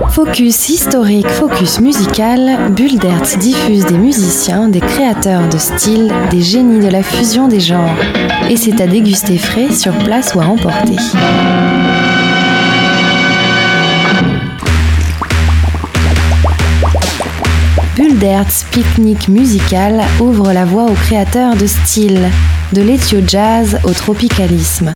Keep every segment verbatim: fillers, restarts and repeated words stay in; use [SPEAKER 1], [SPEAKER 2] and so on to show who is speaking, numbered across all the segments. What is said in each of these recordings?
[SPEAKER 1] Focus historique, focus musical, Bulle d'Hertz diffuse des musiciens, des créateurs de style, des génies de la fusion des genres. Et c'est à déguster frais, sur place ou à emporter. Bulle d'Hertz, pique-nique musical, ouvre la voie aux créateurs de style, de l'éthio-jazz au tropicalisme.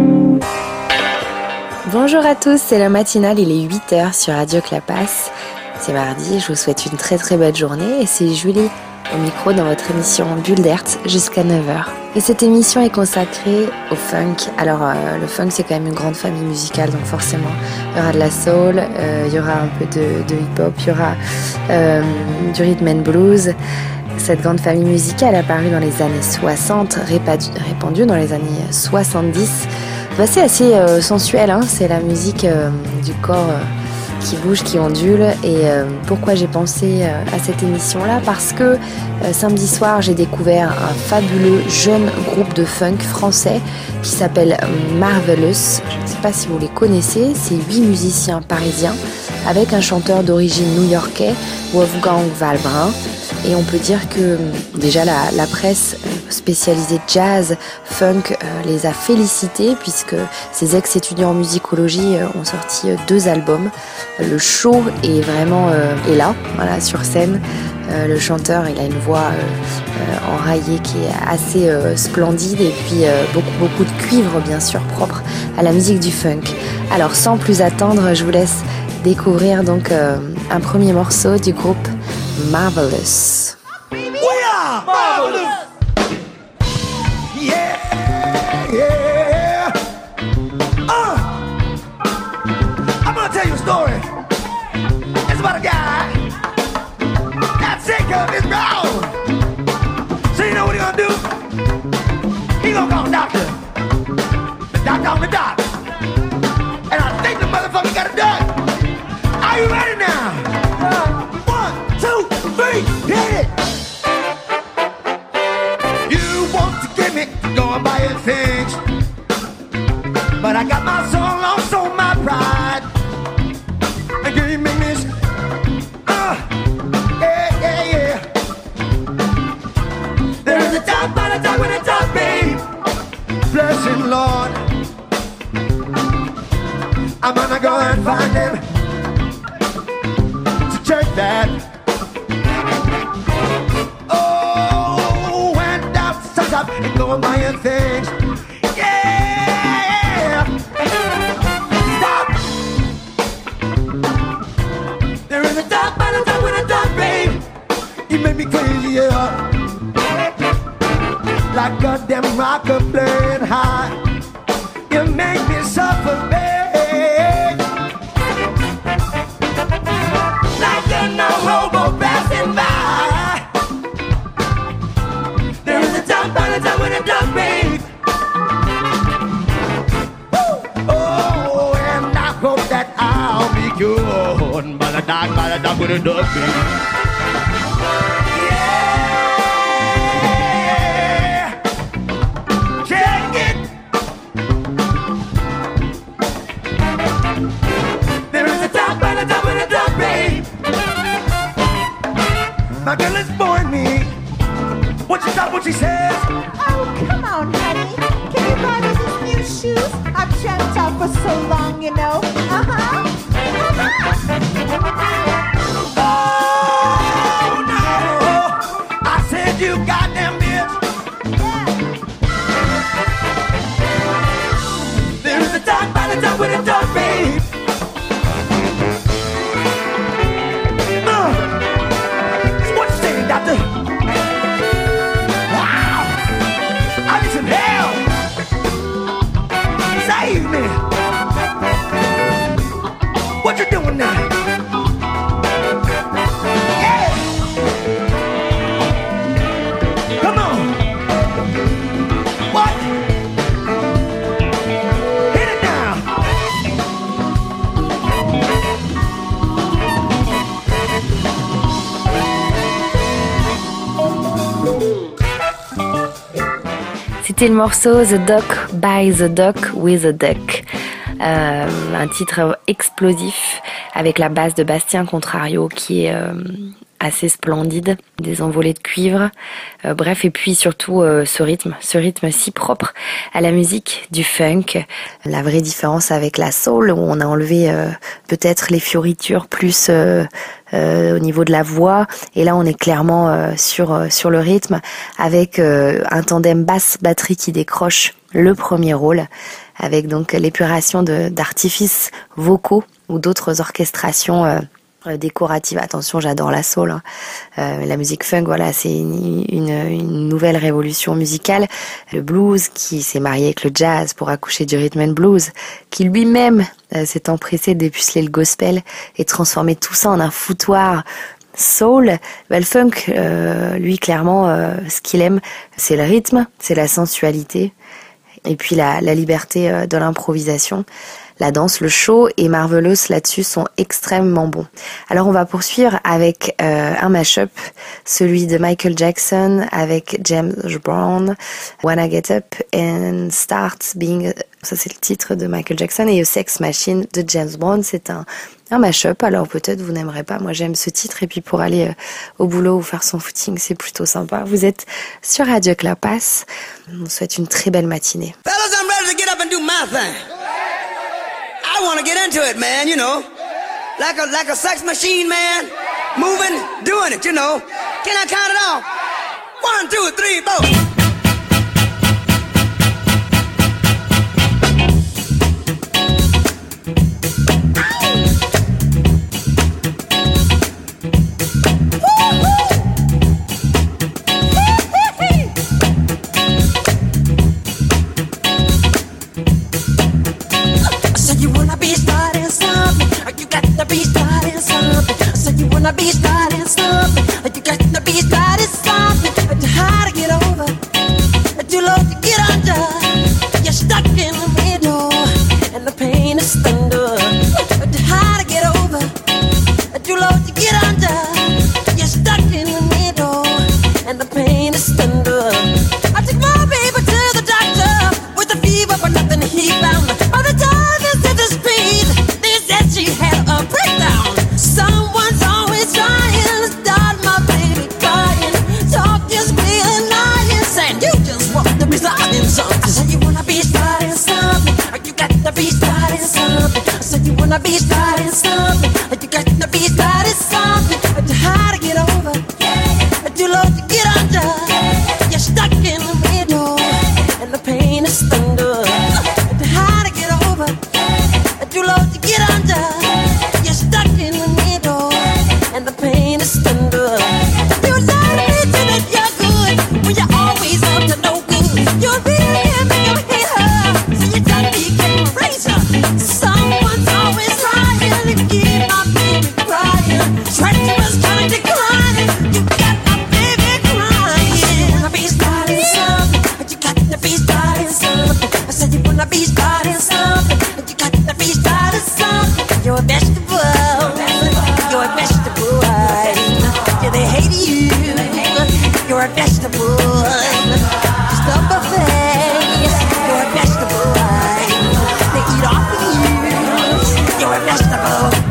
[SPEAKER 1] Bonjour à tous, c'est le matinal, il est huit heures sur Radio Clapas. C'est mardi, je vous souhaite une très très belle journée et c'est Julie au micro dans votre émission Bulle d'Hertz jusqu'à neuf heures. Et cette émission est consacrée au funk. Alors euh, le funk c'est quand même une grande famille musicale, donc forcément il y aura de la soul, euh, il y aura un peu de, de hip-hop, il y aura euh, du rhythm and blues. Cette grande famille musicale apparue dans les années soixante, répandue dans les années soixante-dix. Bah, c'est assez euh, sensuel, hein. C'est la musique euh, du corps euh, qui bouge, qui ondule. Et euh, pourquoi j'ai pensé euh, à cette émission-là ? Parce que euh, samedi soir, j'ai découvert un fabuleux jeune groupe de funk français qui s'appelle Marvelous. Je ne sais pas si vous les connaissez, c'est huit musiciens parisiens avec un chanteur d'origine new-yorkais, Wolfgang Valbrin. Et on peut dire que déjà la, la presse spécialisée jazz, funk euh, les a félicités puisque ces ex-étudiants en musicologie euh, ont sorti euh, deux albums. Le show est vraiment euh, est là, voilà, sur scène. Euh, le chanteur, il a une voix euh, euh, enraillée qui est assez euh, splendide et puis euh, beaucoup beaucoup de cuivre bien sûr propre à la musique du funk. Alors sans plus attendre, je vous laisse découvrir donc euh, un premier morceau du groupe Marvelous.
[SPEAKER 2] We are marvelous. Yeah, yeah. Uh, I'm gonna tell you a story. It's about a guy that's sick of his brown. So you know what he gonna do? He gonna call a doctor. The doctor on the dock. And I think the motherfucker got it done. Are you ready now? One, two, three, hit it! You want to get me going by your things, but I got my soul lost on my pride. And you make me, uh, yeah, yeah, yeah. There's a time, but a time when it's up, babe. Bless him, Lord. I'm gonna go and find him. Check that. Oh, and out, stop, up and go buying things. Yeah. Stop. There is a top and a top with a top, babe. You make me crazy, yeah. Like a damn rocker playing high. You make me suffer, babe. No hobo passing by. There is a time, by the time when a duck, babe. Oh, and I hope that I'll be good by the time, by the time when a duck, babe. Yeah, check it. There is a time, by the time when a duck, babe. My girl is boring me. What you thought, what she says?
[SPEAKER 3] Oh, come on, honey. Can you buy me some new shoes? I've tramped out for so long, you know. Uh-huh. Uh-huh.
[SPEAKER 2] Oh, no. I said you goddamn bitch.
[SPEAKER 3] Yeah.
[SPEAKER 2] There's a time, by the time with a dog, babe. Doctor. Wow! I need some help! Save me! What you doing now? Yeah! Come on! What? Hit it now!
[SPEAKER 1] C'était le morceau The Duck by the Duck with a Duck. Euh, un titre explosif avec la basse de Bastien Contrario qui est euh, assez splendide, des envolées de cuivre, euh, bref, et puis surtout euh, ce rythme, ce rythme si propre à la musique du funk. La vraie différence avec la soul, où on a enlevé euh, peut-être les fioritures plus euh, euh, au niveau de la voix, et là on est clairement euh, sur euh, sur le rythme avec euh, un tandem basse-batterie qui décroche le premier rôle, avec donc l'épuration de, d'artifices vocaux ou d'autres orchestrations euh, décoratives. Attention, j'adore la soul. Hein. Euh, la musique funk, voilà, c'est une, une, une nouvelle révolution musicale. Le blues qui s'est marié avec le jazz pour accoucher du rhythm and blues, qui lui-même euh, s'est empressé d'épuceler le gospel et transformer tout ça en un foutoir soul. Bah, le funk, euh, lui, clairement, euh, ce qu'il aime, c'est le rythme, c'est la sensualité, et puis la, la liberté euh, de l'improvisation. La danse, le show et Marvelous là-dessus sont extrêmement bons. Alors on va poursuivre avec euh, un mash-up, celui de Michael Jackson avec James Brown, Wanna Get Up and Start Being... Ça c'est le titre de Michael Jackson, et A Sex Machine de James Brown. C'est un, un mash-up, alors peut-être vous n'aimerez pas. Moi j'aime ce titre, et puis pour aller euh, au boulot ou faire son footing, c'est plutôt sympa. Vous êtes sur Radio Clapas. On vous souhaite une très belle matinée.
[SPEAKER 4] Fellas, I'm ready to get up and do my thing. I want to get into it, man, you know. Like a like a sex machine, man. Moving, doing it, you know. Can I count it off? One, two, three, four.
[SPEAKER 5] Be starting something. So you wanna be starting something. You got to be starting something. Too hard to get over, too low to get under. You're stuck in the middle, and the pain is thunder. Too hard to get over, too low to get under. You're stuck in the middle, and the pain is thunder. I took my baby to the doctor with a fever, but nothing he found. By the time they said the speed, they said she had a breakdown. Someone's always trying to start my baby crying. Talk is being lying, saying you just want to be starting something. I said you wanna be starting something, you got to be starting something. I said you wanna be starting something, you got to be starting something. Too hard to get over, too low to get under. You're stuck in the middle, and the pain is thunder. Too hard to get over, too low to get under. You're stuck in the middle, and the pain is thunder. You lie to me till that you're good, when you're always up to no good. You're really can't make him hate her, so you tell me you can't erase her. Someone's always trying to keep my baby crying. Treacherous kind of declining, you got my baby crying. You wanna be starting something, but you got to be starting something. I said you wanna be starting something, but you got to be starting something. You're a vegetable, you're a vegetable. Yeah, they hate you, you're a vegetable. Just up a face, you're a vegetable. They eat off of you, you're a vegetable.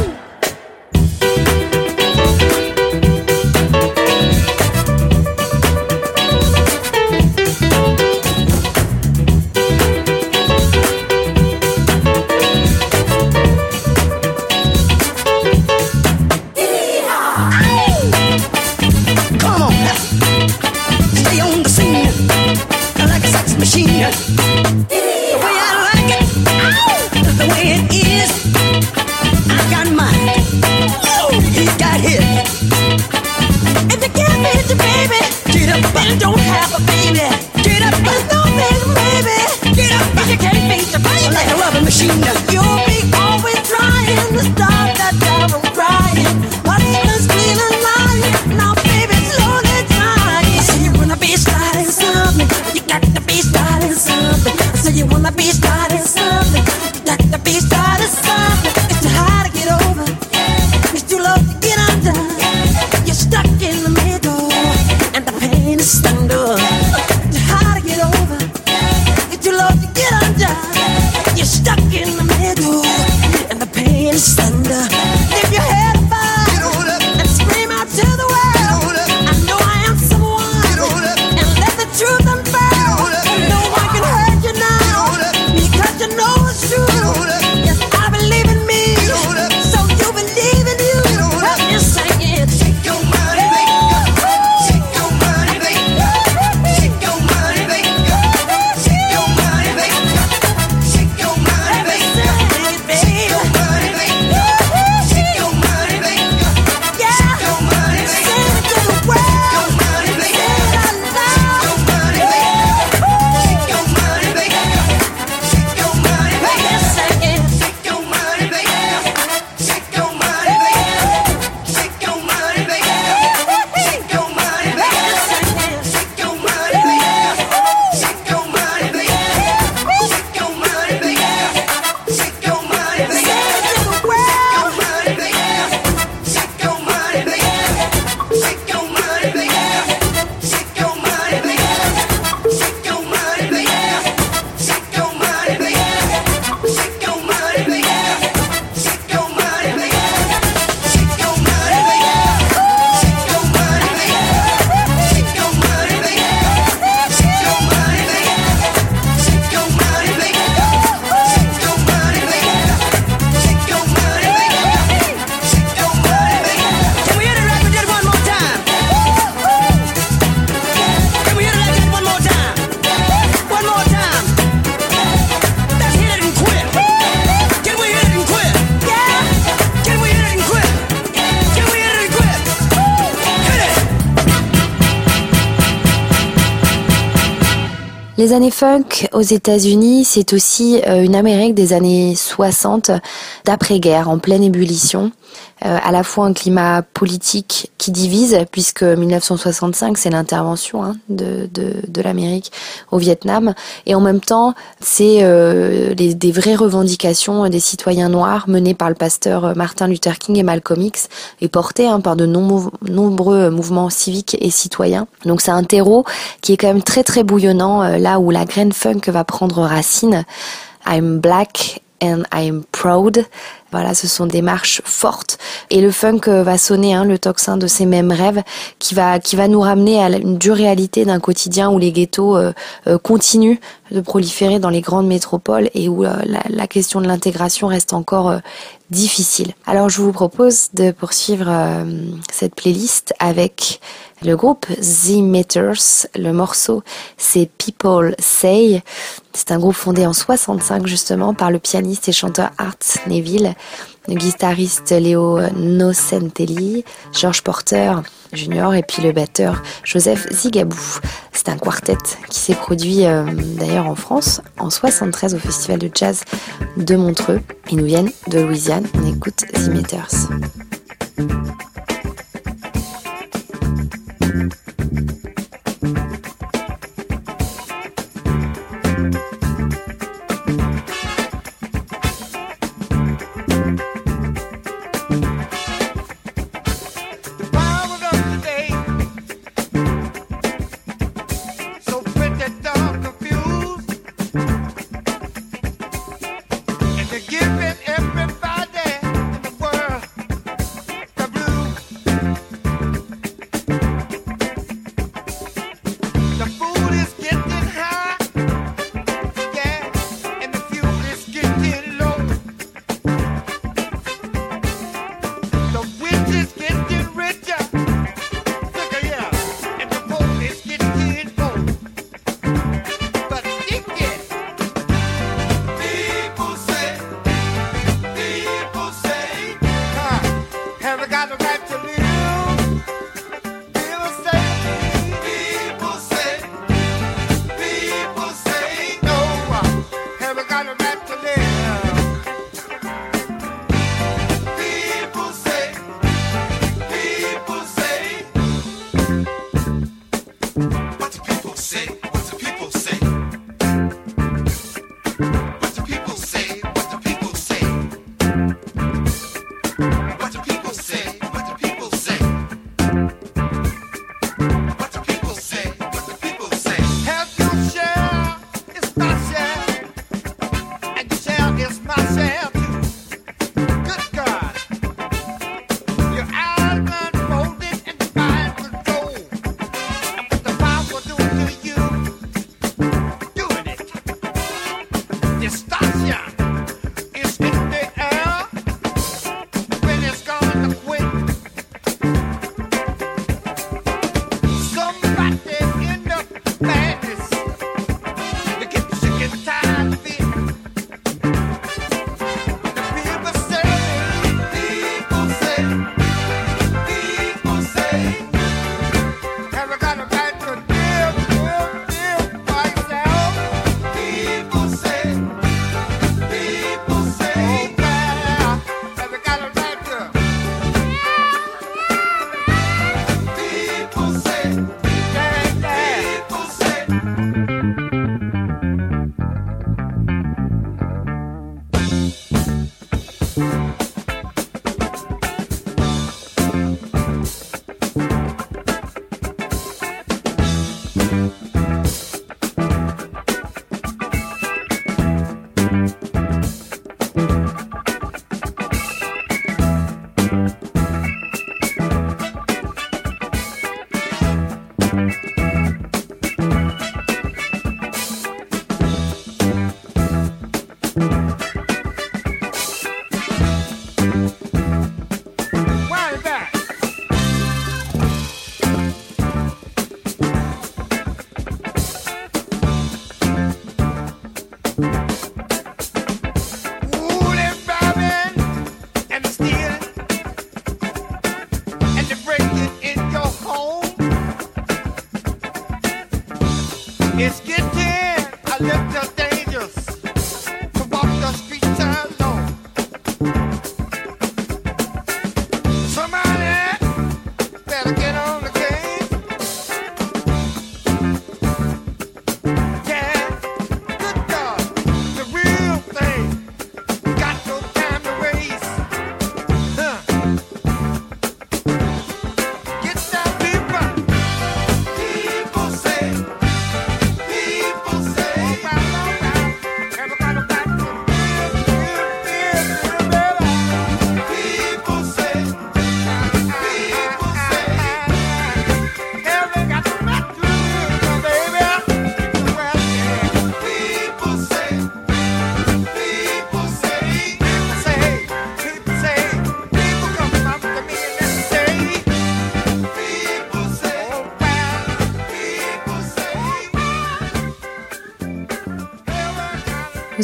[SPEAKER 5] Come on now, stay on the scene like a sex machine. The way I like it, the way it is.
[SPEAKER 1] Les années funk aux États-Unis, c'est aussi une Amérique des années soixante, d'après-guerre, en pleine ébullition. Euh, à la fois un climat politique qui divise, puisque dix-neuf cent soixante-cinq, c'est l'intervention hein, de, de, de l'Amérique au Vietnam, et en même temps, c'est euh, les, des vraies revendications des citoyens noirs menées par le pasteur Martin Luther King et Malcolm X, et portées hein, par de nom- nombreux mouvements civiques et citoyens. Donc c'est un terreau qui est quand même très très bouillonnant, euh, là où la graine funk va prendre racine. I'm black and I'm proud. Voilà, ce sont des marches fortes et le funk va sonner hein, le tocsin de ces mêmes rêves qui va qui va nous ramener à une dure réalité d'un quotidien où les ghettos euh, euh, continuent de proliférer dans les grandes métropoles et où euh, la, la question de l'intégration reste encore euh, difficile. Alors je vous propose de poursuivre euh, cette playlist avec le groupe The Meters. Le morceau c'est People Say. C'est un groupe fondé en soixante-cinq justement par le pianiste et chanteur Art Neville, le guitariste Léo Nocentelli, George Porter Junior et puis le batteur Joseph Zigabou. C'est un quartet qui s'est produit euh, d'ailleurs en France en soixante-treize au Festival de Jazz de Montreux. Ils nous viennent de Louisiane. On écoute The Meters.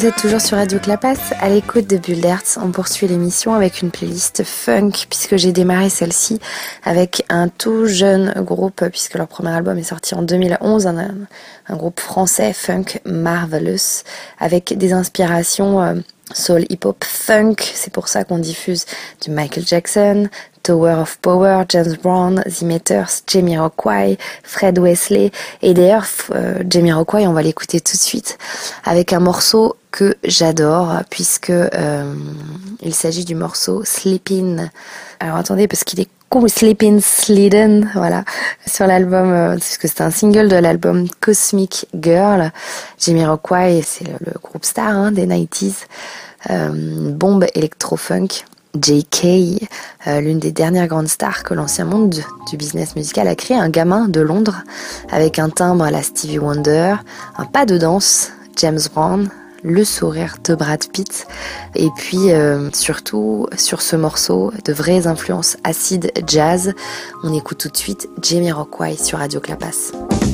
[SPEAKER 1] Vous êtes toujours sur Radio Clapas, à l'écoute de Bulle d'Hertz. On poursuit l'émission avec une playlist funk, puisque j'ai démarré celle-ci avec un tout jeune groupe, puisque leur premier album est sorti en deux mille onze, un, un groupe français funk Marvelous, avec des inspirations euh, soul, hip-hop, funk. C'est pour ça qu'on diffuse du Michael Jackson, Tower of Power, James Brown, The Meters, Jamiroquai, Fred Wesley. Et d'ailleurs, euh, Jamiroquai, on va l'écouter tout de suite avec un morceau que j'adore, puisque euh, il s'agit du morceau Sleepin'. Alors attendez, parce qu'il est cool, Sleepin' Slidden, voilà, sur l'album, euh, puisque c'est un single de l'album Cosmic Girl. Jamiroquai, c'est le, le groupe star hein, des nineties, euh, bombe électro-funk. J K, euh, l'une des dernières grandes stars que l'ancien monde du business musical a créé, un gamin de Londres avec un timbre à la Stevie Wonder, un pas de danse, James Brown, le sourire de Brad Pitt, et puis euh, surtout sur ce morceau de vraies influences acid jazz. On écoute tout de suite Jamiroquai sur Radio Clapas.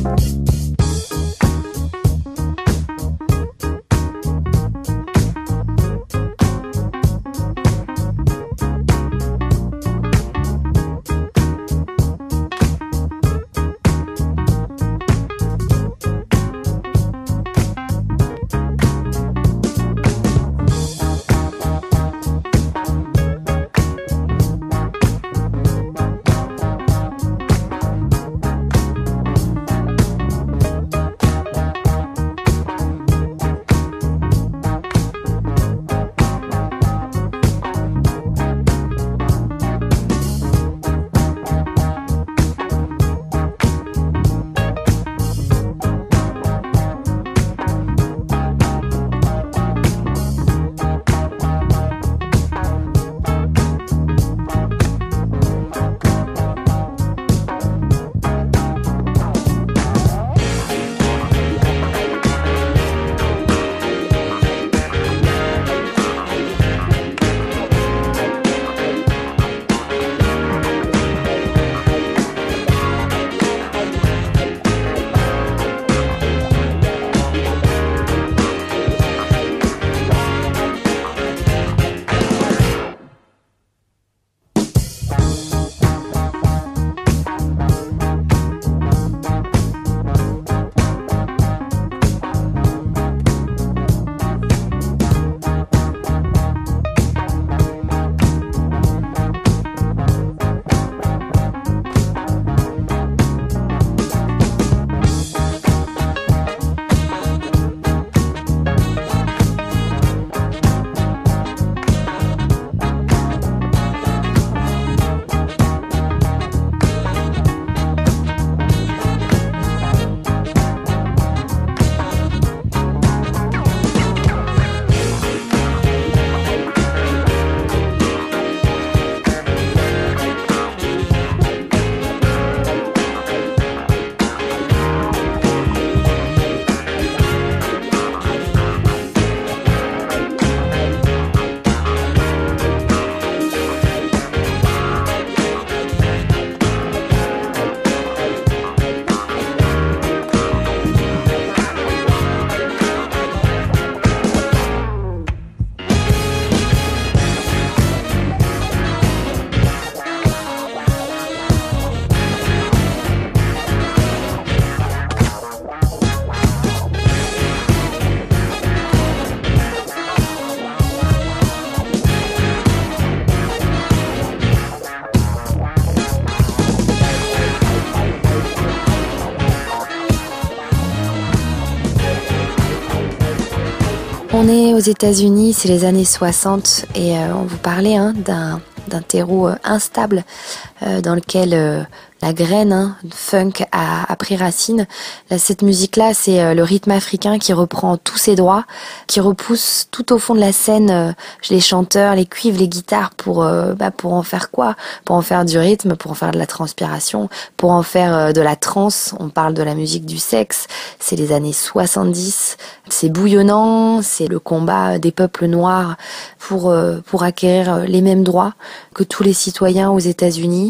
[SPEAKER 1] On est aux États-Unis, c'est les années soixante et euh, on vous parlait hein, d'un, d'un terreau euh, instable euh, dans lequel euh, la graine hein, funk a, a pris racine. Là, cette musique-là, c'est euh, le rythme africain qui reprend tous ses droits, qui repousse tout au fond de la scène euh, les chanteurs, les cuivres, les guitares pour euh, bah, pour en faire quoi ? Pour en faire du rythme, pour en faire de la transpiration, pour en faire euh, de la trance. On parle de la musique du sexe. C'est les années soixante-dix. C'est bouillonnant. C'est le combat des peuples noirs pour euh, pour acquérir les mêmes droits que tous les citoyens aux États-Unis.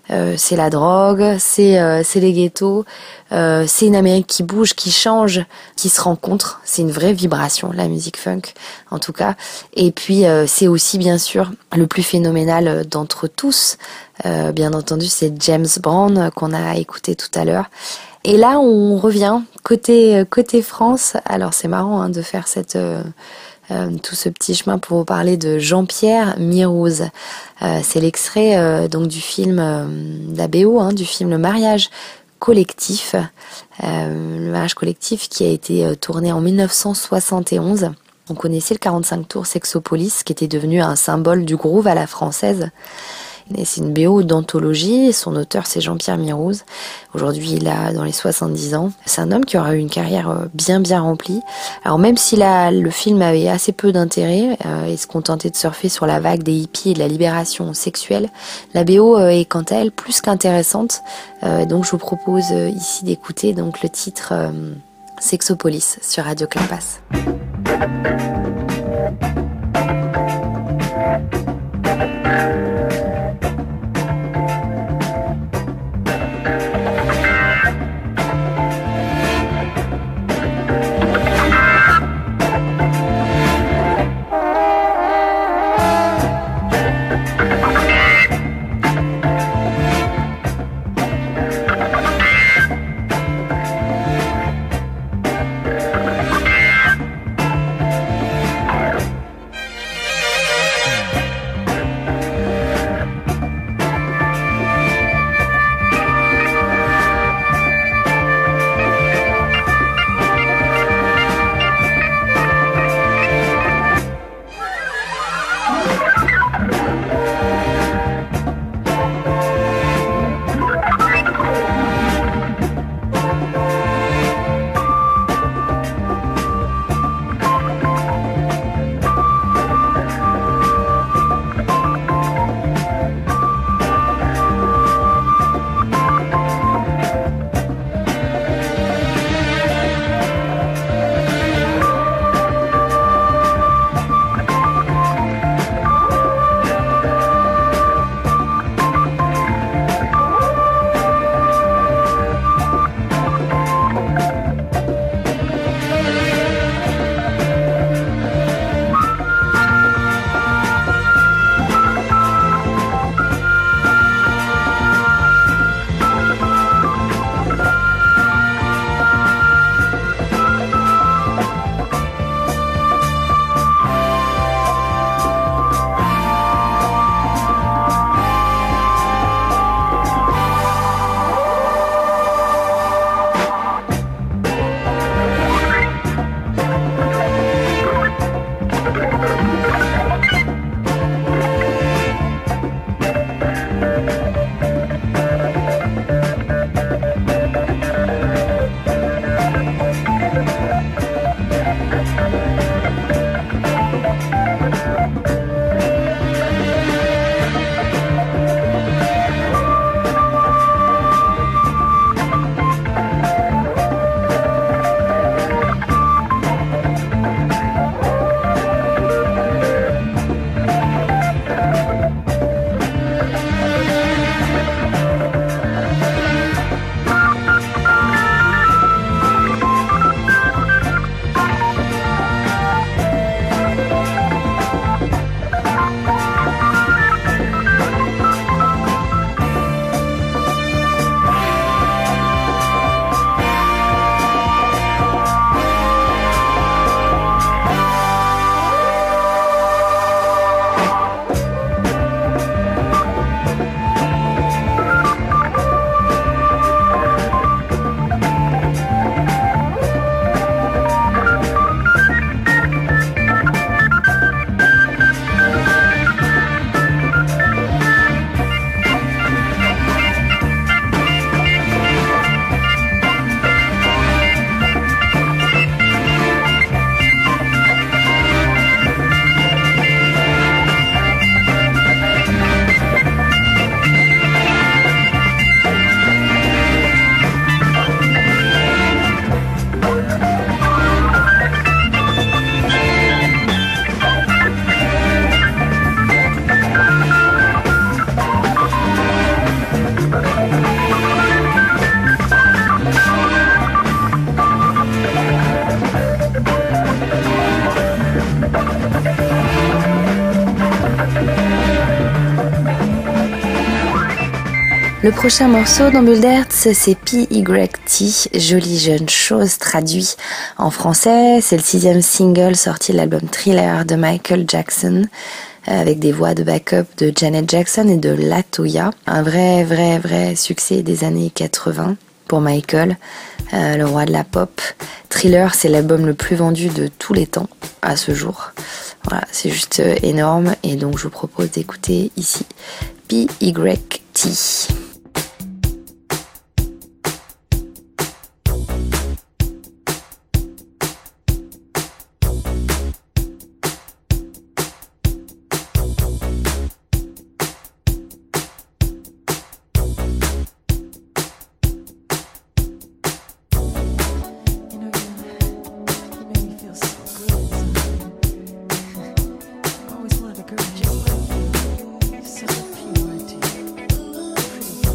[SPEAKER 1] Euh, c'est la drogue, c'est euh, c'est les ghettos, euh, c'est une Amérique qui bouge, qui change, qui se rencontre. C'est une vraie vibration, la musique funk, en tout cas. Et puis euh, c'est aussi bien sûr le plus phénoménal d'entre tous. Euh, bien entendu, c'est James Brown qu'on a écouté tout à l'heure. Et là, on revient côté côté France. Alors c'est marrant hein, de faire cette euh, Euh, tout ce petit chemin pour vous parler de Jean-Pierre Mirouz. Euh, c'est l'extrait euh, donc du film, euh, de la B O, hein, du film Le Mariage collectif. Euh, le mariage collectif qui a été euh, tourné en dix-neuf cent soixante et onze. On connaissait le quarante-cinq tours Sexopolis qui était devenu un symbole du groove à la française. Et c'est une B O d'anthologie, son auteur c'est Jean-Pierre Mirouz. Aujourd'hui il a dans les soixante-dix ans. C'est un homme qui aura eu une carrière bien bien remplie. Alors même si la, le film avait assez peu d'intérêt euh, et se contentait de surfer sur la vague des hippies et de la libération sexuelle, la B O euh, est quant à elle plus qu'intéressante. Euh, donc je vous propose euh, ici d'écouter donc le titre euh, Sexopolis sur Radio Clapas. Le prochain morceau dans Bulle d'Hertz, c'est P Y T, Jolie Jeune Chose, traduit en français. C'est le sixième single sorti de l'album Thriller de Michael Jackson, avec des voix de backup de Janet Jackson et de LaToya. Un vrai, vrai, vrai succès des années quatre-vingts pour Michael, euh, le roi de la pop. Thriller, c'est l'album le plus vendu de tous les temps à ce jour. Voilà, c'est juste énorme et donc je vous propose d'écouter ici P Y T.
[SPEAKER 5] Such a purity.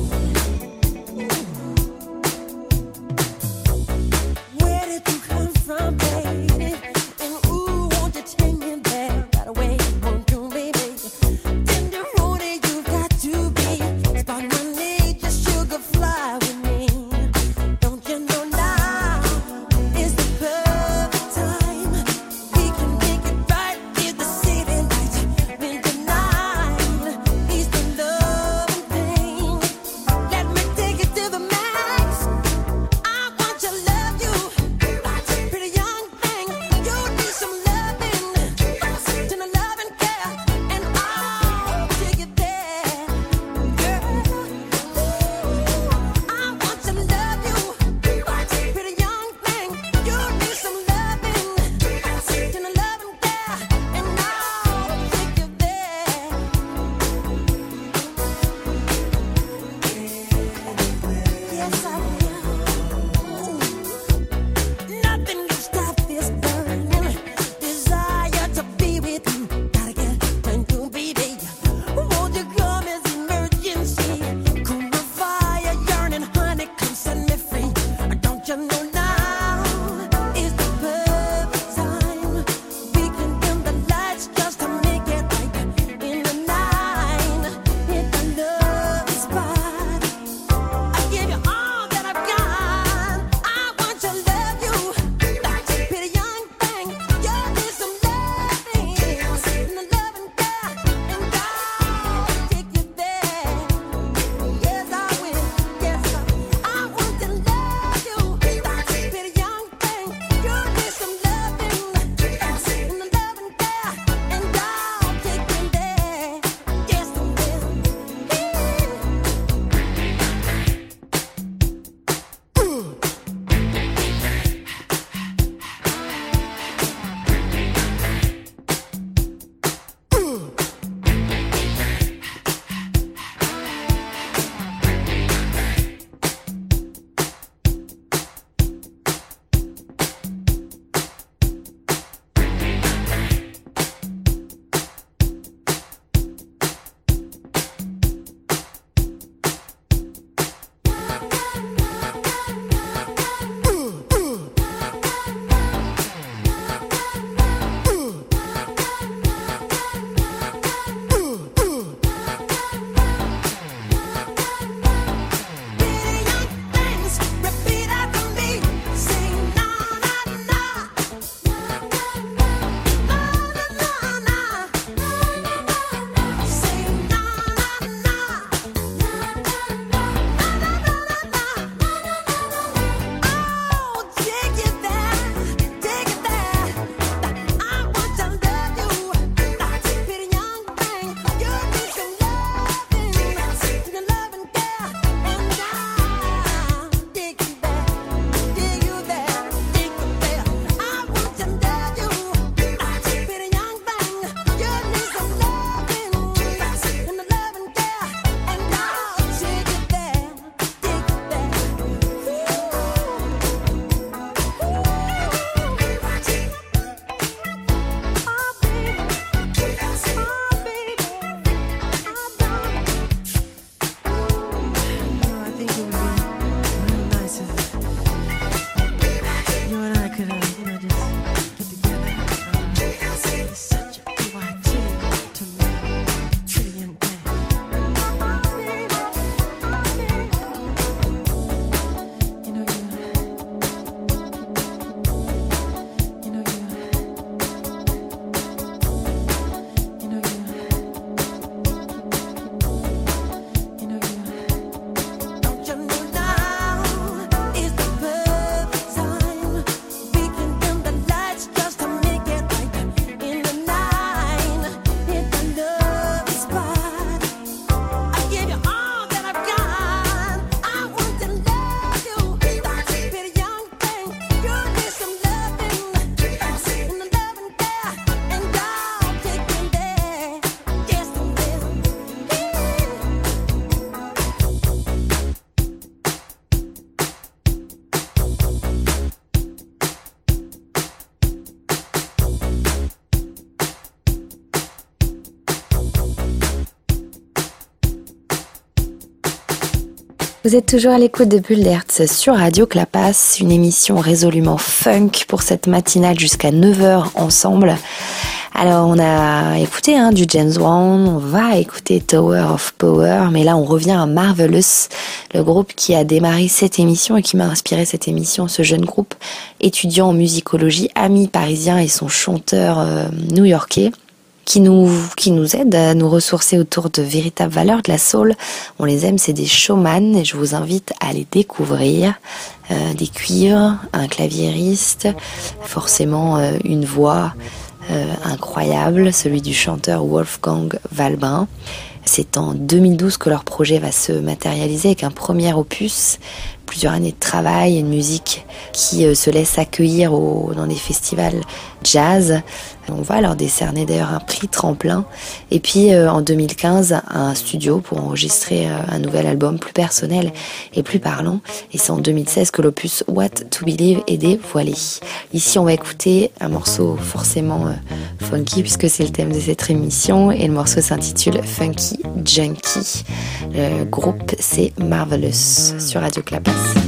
[SPEAKER 1] Vous êtes toujours à l'écoute de Bulle d'Hertz sur Radio Clapas, une émission résolument funk pour cette matinale jusqu'à neuf heures ensemble. Alors on a écouté hein, du James Brown, on va écouter Tower of Power, mais là on revient à Marvelous, le groupe qui a démarré cette émission et qui m'a inspiré cette émission, ce jeune groupe étudiant en musicologie, ami parisien et son chanteur euh, new-yorkais. Qui nous, qui nous aide à nous ressourcer autour de véritables valeurs de la soul. On les aime, c'est des showman et je vous invite à les découvrir. Euh, des cuivres, un claviériste, forcément euh, une voix euh, incroyable, celui du chanteur Wolfgang Valbin. C'est en deux mille douze que leur projet va se matérialiser avec un premier opus, plusieurs années de travail, une musique qui euh, se laisse accueillir au, dans des festivals jazz. On va leur décerner d'ailleurs un prix tremplin. Et puis euh, en deux mille quinze, un studio pour enregistrer euh, un nouvel album plus personnel et plus parlant. Et c'est en deux mille seize que l'opus What to Believe est dévoilé. Ici, on va écouter un morceau forcément euh, funky puisque c'est le thème de cette émission. Et le morceau s'intitule Funky Junkie. Le groupe, c'est Marvelous sur Radio Clapas.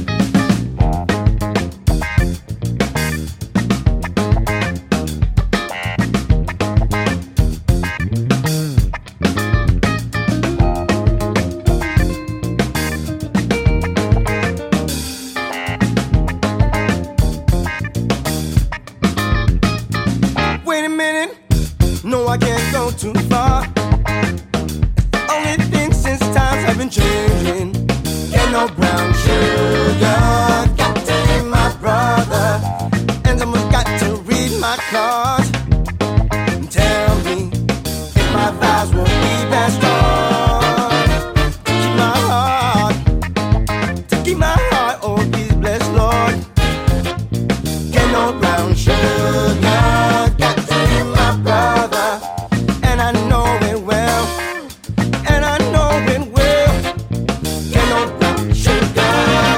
[SPEAKER 2] Too far. Only thing since times have been changing. Get no brown sugar. Got to be my brother. And someone's got to read my cards and tell me if my vows will be that strong. To keep my heart, to keep my heart, oh please bless Lord. Get no brown sugar. Got to be my brother. And I know it well, and I know it will. Get no brown sugar.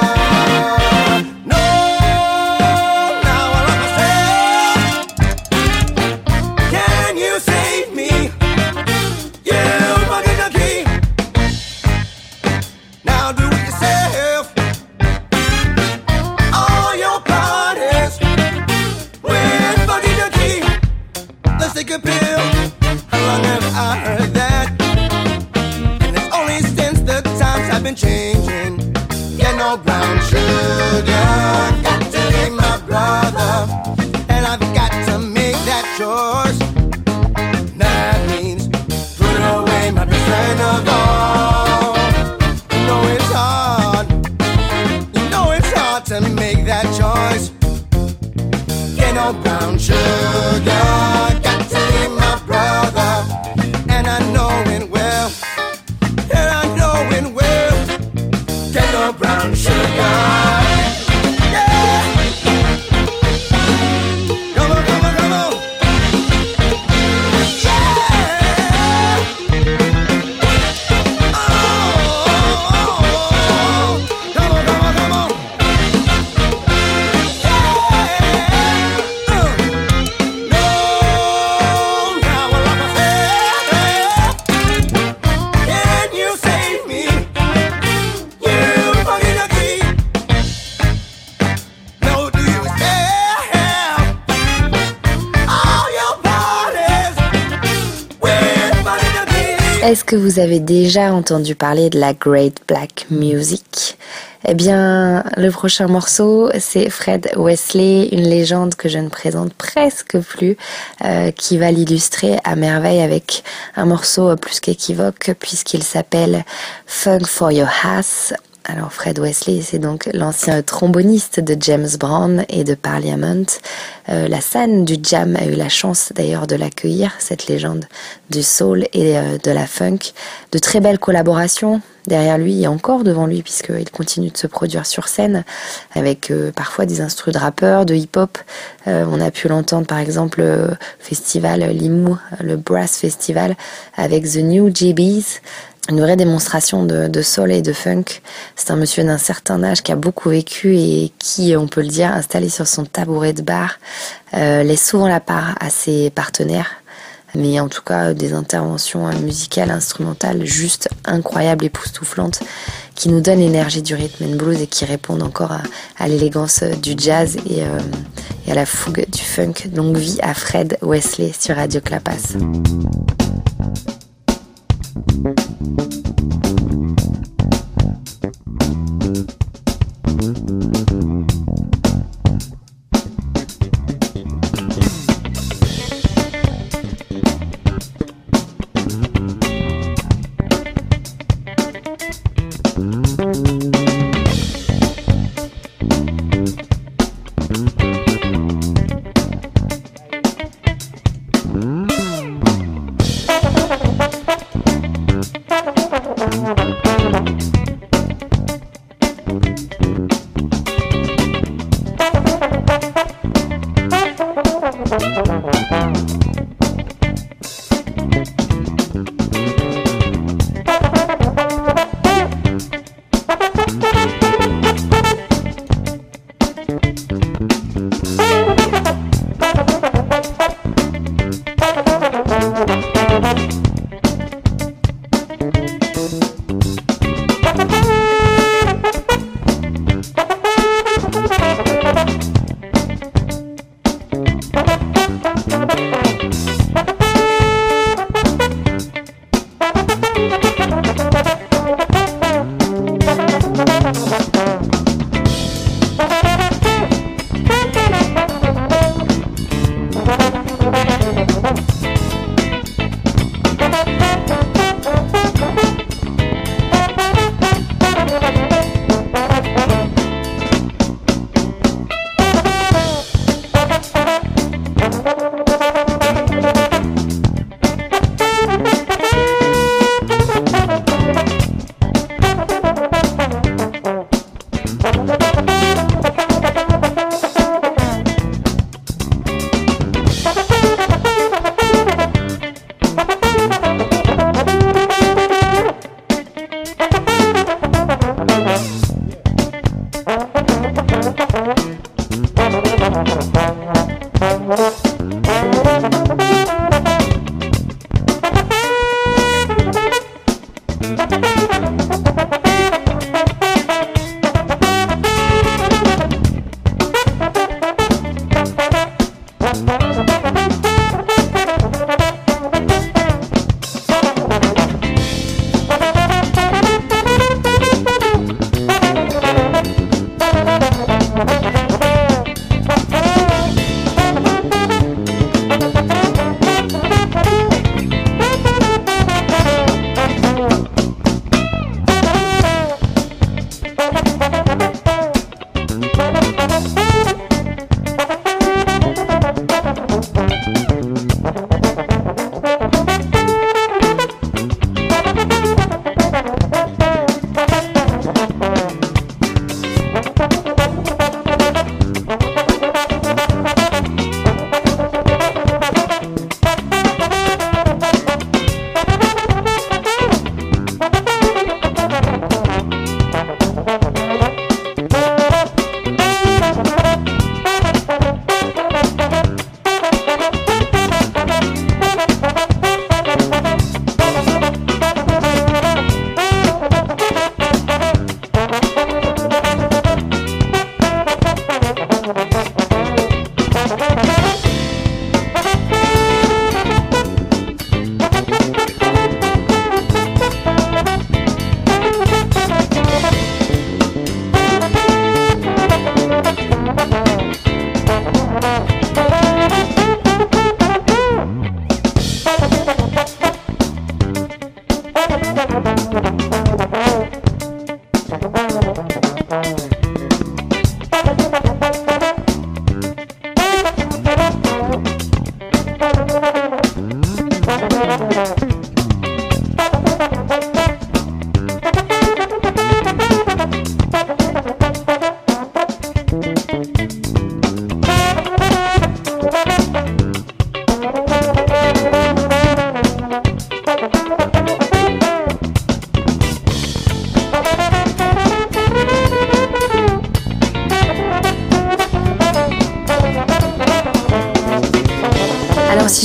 [SPEAKER 2] No, now I love myself. Can you save me? You fucking junkie. Now do it yourself. All your parties with fucking junkie. Let's take a pill. How long have I heard that? And it's only since the times have been changing. Get no brown sugar. Got to be my brother. And I've got to make that choice. That means put away my best friend of all. You know it's hard. You know it's hard to make that choice. Get no brown sugar. Got to be my brother. And I know it well, and I know it well. Get no brown sugar. Yeah. Come on, come on, come on. Yeah. Oh, oh, oh. Come on, come on, come on. Yeah. Uh. No, now I love myself. Can you save me? You fucking junkie. No, do you have all your bodies with fucking junkies?
[SPEAKER 1] Est-ce que vous avez déjà entendu parler de la Great Black Music ? Eh bien, le prochain morceau, c'est Fred Wesley, une légende que je ne présente presque plus, euh, qui va l'illustrer à merveille avec un morceau plus qu'équivoque, puisqu'il s'appelle Funk for Your Ass. Alors Fred Wesley, c'est donc l'ancien tromboniste de James Brown et de Parliament. Euh, la scène du jam a eu la chance d'ailleurs de l'accueillir, cette légende du soul et euh, de la funk. De très belles collaborations derrière lui et encore devant lui, puisqu'il continue de se produire sur scène avec euh, parfois des instrus de rappeurs, de hip-hop. Euh, on a pu l'entendre par exemple au festival Limoux, le Brass Festival, avec The New G Bs. Une vraie démonstration de, de soul et de funk. C'est un monsieur d'un certain âge qui a beaucoup vécu et qui, on peut le dire, installé sur son tabouret de bar, euh, laisse souvent la part à ses partenaires, mais en tout cas des interventions musicales, instrumentales juste incroyables, époustouflantes, qui nous donnent l'énergie du rhythm and blues et qui répondent encore à, à l'élégance du jazz et, euh, et à la fougue du funk. Longue vie à Fred Wesley sur Radio Clapas.
[SPEAKER 2] Mm-hmm.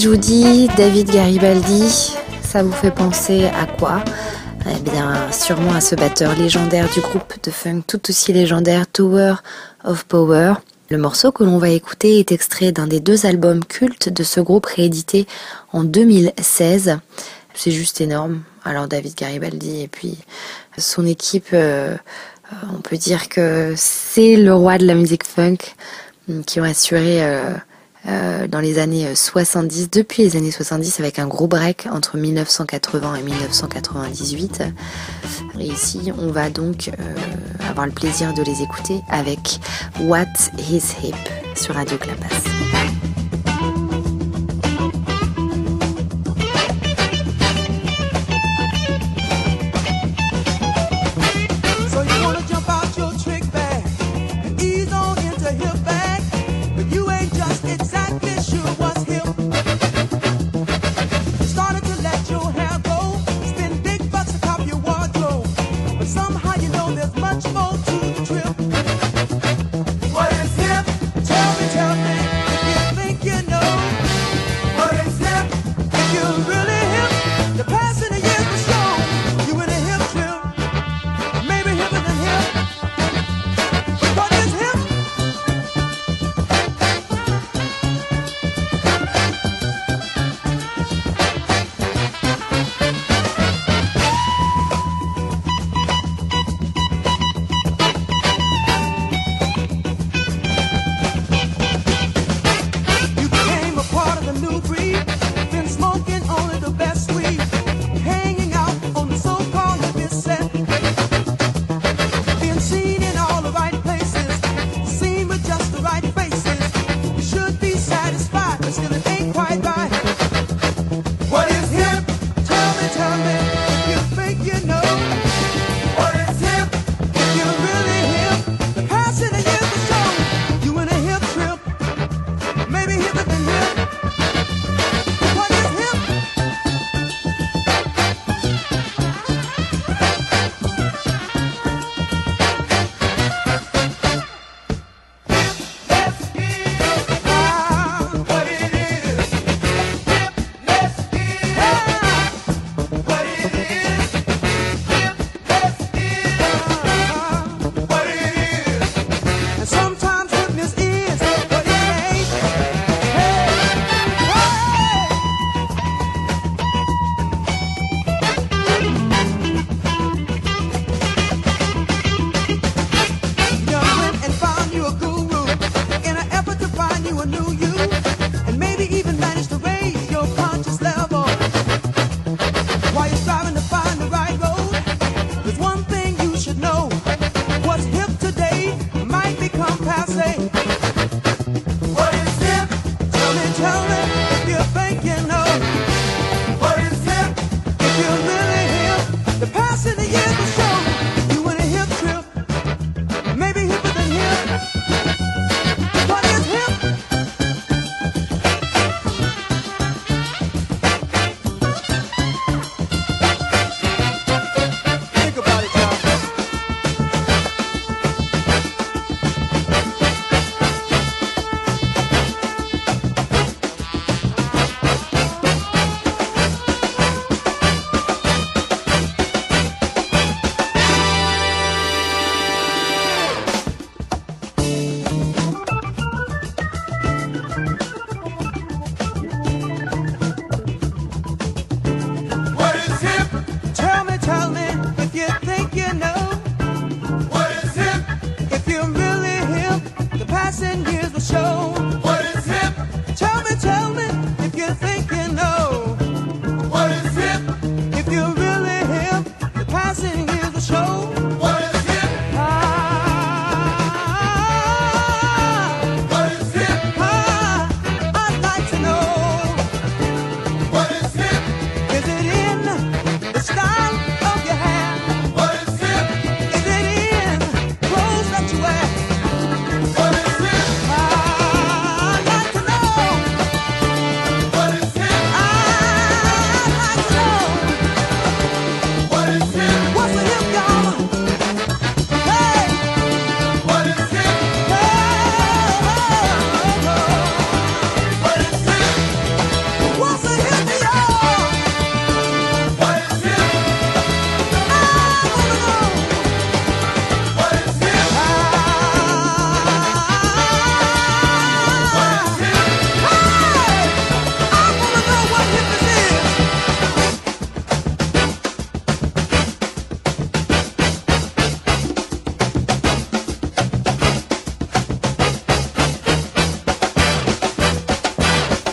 [SPEAKER 1] je vous dis David Garibaldi, ça vous fait penser à quoi ? Eh bien, sûrement à ce batteur légendaire du groupe de funk tout aussi légendaire Tower of Power. Le morceau que l'on va écouter est extrait d'un des deux albums cultes de ce groupe réédité en deux mille seize. C'est juste énorme. Alors David Garibaldi et puis son équipe, euh, on peut dire que c'est le roi de la musique funk qui ont assuré euh, euh, dans les années soixante-dix, depuis les années soixante-dix, avec un gros break entre mille neuf cent quatre-vingts et mille neuf cent quatre-vingt-dix-huit. Et ici, on va donc euh, avoir le plaisir de les écouter avec What Is Hip sur Radio Clapas.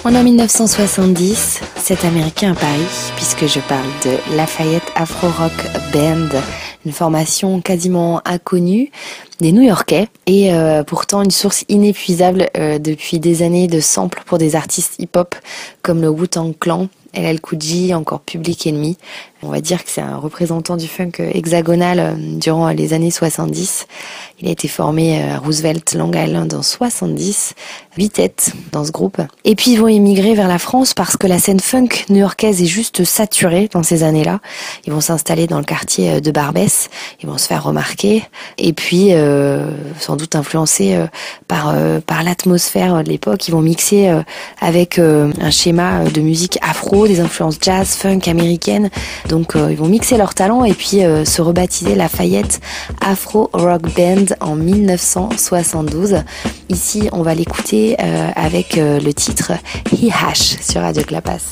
[SPEAKER 1] On est en dix-neuf cent soixante-dix, c'est américain à Paris, puisque je parle de Lafayette Afro Rock Band, une formation quasiment inconnue des New-Yorkais et euh, pourtant une source inépuisable euh, depuis des années de samples pour des artistes hip-hop comme le Wu-Tang Clan, L L Cool J, encore Public Enemy. On va dire que c'est un représentant du funk hexagonal durant les années soixante-dix. Il a été formé à Roosevelt, Long Island en soixante-dix, huit têtes dans ce groupe. Et puis ils vont émigrer vers la France parce que la scène funk new-yorkaise est juste saturée dans ces années-là. Ils vont s'installer dans le quartier de Barbès, ils vont se faire remarquer et puis euh, sans doute influencés euh, par euh, par l'atmosphère de l'époque, ils vont mixer euh, avec euh, un schéma de musique afro, des influences jazz, funk américaines. Donc euh, ils vont mixer leurs talents et puis euh, se rebaptiser Lafayette Afro Rock Band en dix-neuf cent soixante-douze. Ici, on va l'écouter euh, avec euh, le titre He Hash sur Radio Clapas.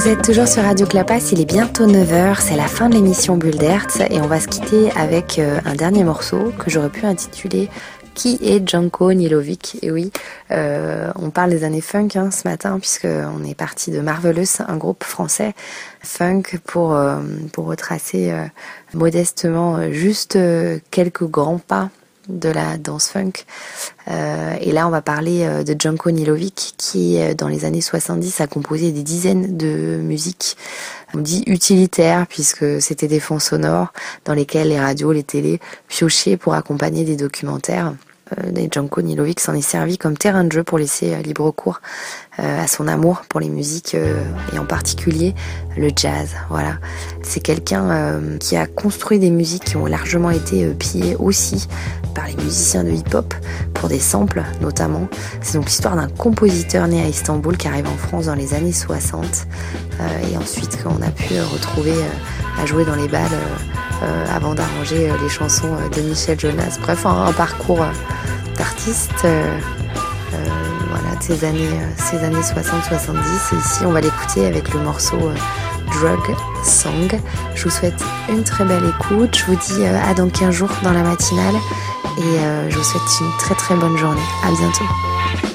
[SPEAKER 1] Vous êtes toujours sur Radio Clapas, il est bientôt neuf heures, c'est la fin de l'émission Bulle d'Hertz et on va se quitter avec euh, un dernier morceau que j'aurais pu intituler Qui est Janko Nilovic? Et oui, euh, on parle des années funk hein, ce matin puisqu'on est parti de Marvelous, un groupe français funk pour, euh, pour retracer euh, modestement euh, juste euh, quelques grands pas de la danse funk. Euh, et là, on va parler euh, de Janko Nilovic qui, euh, dans les années soixante-dix, a composé des dizaines de musiques, on dit utilitaires, puisque c'était des fonds sonores dans lesquels les radios, les télés piochaient pour accompagner des documentaires. Euh, et Janko Nilovic s'en est servi comme terrain de jeu pour laisser euh, libre cours euh, à son amour pour les musiques euh, et en particulier le jazz. Voilà, c'est quelqu'un euh, qui a construit des musiques qui ont largement été euh, pillées aussi par les musiciens de hip-hop pour des samples notamment. C'est donc l'histoire d'un compositeur né à Istanbul qui arrive en France dans les années soixante euh, et ensuite qu'on a pu euh, retrouver euh, à jouer dans les balles euh, euh, avant d'arranger euh, les chansons euh, de Michel Jonas. Bref, un, un parcours euh, d'artiste euh, euh, voilà, de ces années, euh, ces années soixante soixante-dix. Et ici, on va l'écouter avec le morceau euh, Drug Song. Je vous souhaite une très belle écoute. Je vous dis euh, à dans quinze jours dans la matinale. Et euh, je vous souhaite une très très bonne journée. À bientôt.